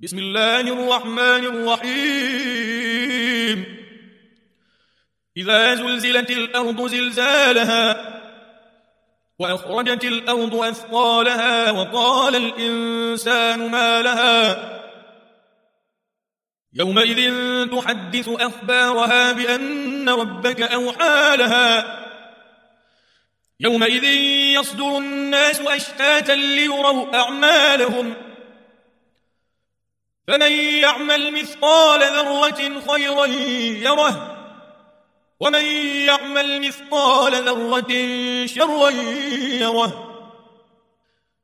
بسم الله الرحمن الرحيم إذا زلزلت الأرض زلزالها وأخرجت الأرض أثقالها وقال الإنسان ما لها يومئذ تحدث أخبارها بأن ربك أوحى لها يومئذ يصدر الناس أشتاتا ليروا أعمالهم فمن يعمل مثقال ذرة خيرا يره ومن يعمل مثقال ذرة شرا يره